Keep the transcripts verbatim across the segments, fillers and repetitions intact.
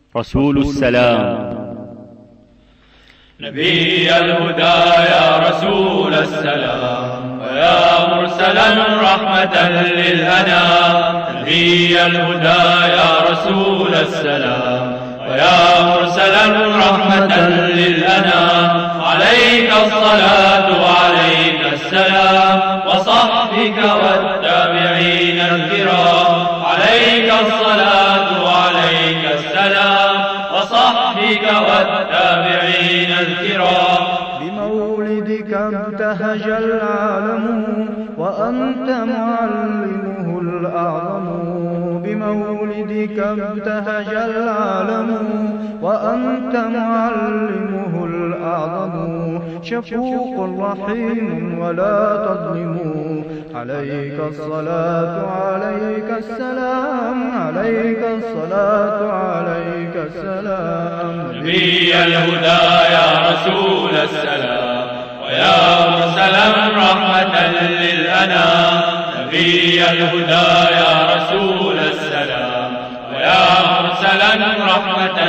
رسول السلام. نبي الهدى يا رسول السلام، ويا مرسلا رحمة للأنام. نبي الهدى يا رسول السلام، ويا مرسلا رحمة للأنام. عليك الصلاة وعليك السلام، وصحبك والتابعين الكرام. عليك الصلاة وعليك السلام، وصحبك والتابعين الكرام. بمولدك ابتهج العالم وأنت معلمه الأعظم. بمولدك ابتهج العالم وأنت معلمه الأعظم. شفوق رحيم ولا تظلموا. عليك الصلاة عليك السلام، عليك الصلاة عليك السلام. نبي الهدى يا رسول السلام، ويا مرسلا رحمة للأنام. نبي الهدى يا رسول السلام، ويا مرسلا رحمة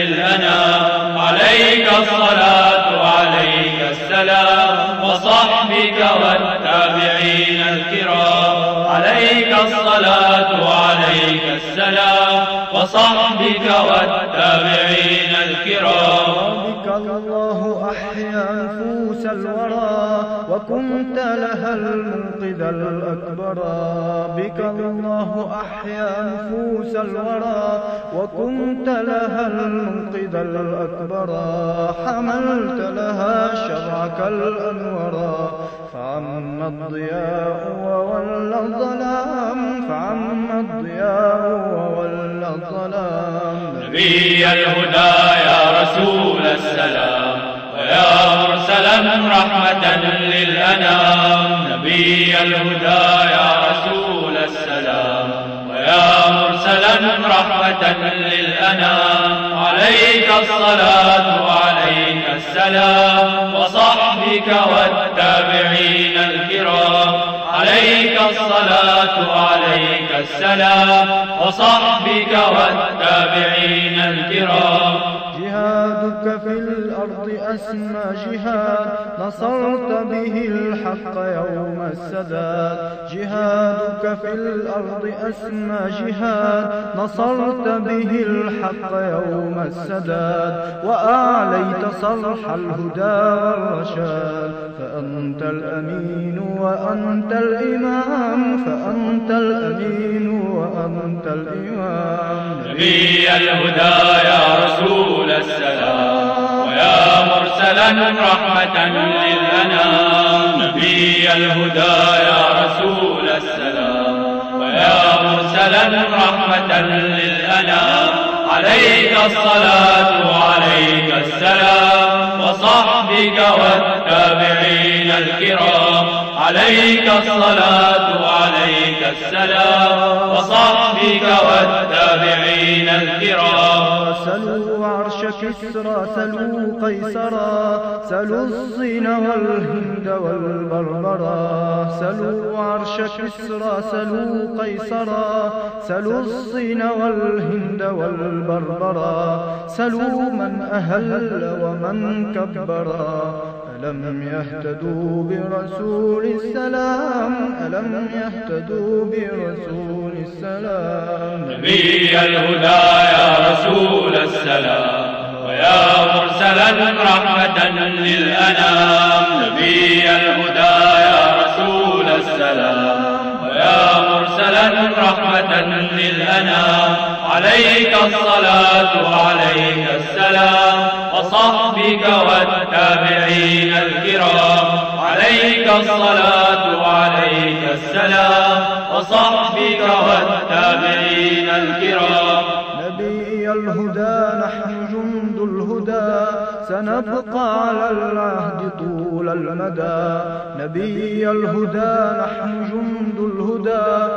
للأنام. عليك الصلاة وعليك السلام، وصحبك والتابعين الكرام. عليك الصلاة وعليك السلام، وصحبك والتابعين الكرام. بك الله أحيا نفوس الورى وكنت لها المنقذ الأكبر. بك الله أحيا نفوس الورى وكنت لها المنقذ الأكبر. حملت لها شرعك الأنور، فعم الضياء وولى الظلام. فعم الضياء وولى الظلام. نبي الهدى يا رسول السلام، ويا مرسلا رحمة للأنام. نبي الهدى يا رسول السلام، ويا مرسلا رحمة للأنام. عليك الصلاة وعليك السلام، وصحبك والتابعين الكرام. عليك الصلاة وعليك السلام، وصحبك والتابعين الكرام. جهادك في الأرض أسمى جهاد، نصرت به الحق يوم السداد. جهادك في الأرض أسمى جهاد، نصرت به الحق يوم السداد. وأعليت صرح الهدى والرشاد، فأنت الأمين وأنت الإمام. فأنت الأمين وأنت الإمام. نبي الهدى يا رسول السلام، ويا مرسلا رحمة للأنام. نبي الهدى يا رسول السلام، ويا مرسلا رحمة للأنام. عليك الصلاة وعليك السلام، وصحبك والتابعين الكرام. عليك الصلاة وعليك السلام، وصحبك والتابعين الكرام. سلوا عرش كسرى سلوا قيصرا، سلوا الصين والهند والبربرا. سلوا عرش كسرى سلوا قيصرا، سلوا الصين والهند والبربرا. سلوا من أهل ومن كبرا، ألم يهتدوا برسول السلام. ألم يهتدوا برسول السلام. نبي الهدى يا رسول السلام، ويا مرسلا رحمة للأنام. نبي الهدى يا رسول السلام، ويا مرسلا رحمة للأنام. عليك الصلاة وعليك السلام، وصحبك والتابعين الكرام. عليك الصلاة وعليك السلام، وصحبك والتابعين الكرام. نبي الهدى نحن جند الهدى، سنبقى على العهد طول المدى. نبي الهدى نحن جند الهدى،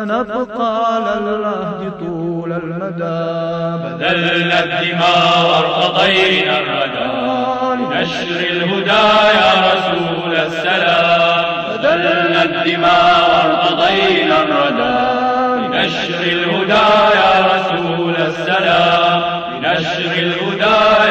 سنبقى على العهد طول المدى. بذلنا الدماء وارتضينا الردى لنشر الهدى يا رسول السلام. بذلنا الدماء وارتضينا الردى لنشر الهدى يا رسول السلام. لنشر الهدى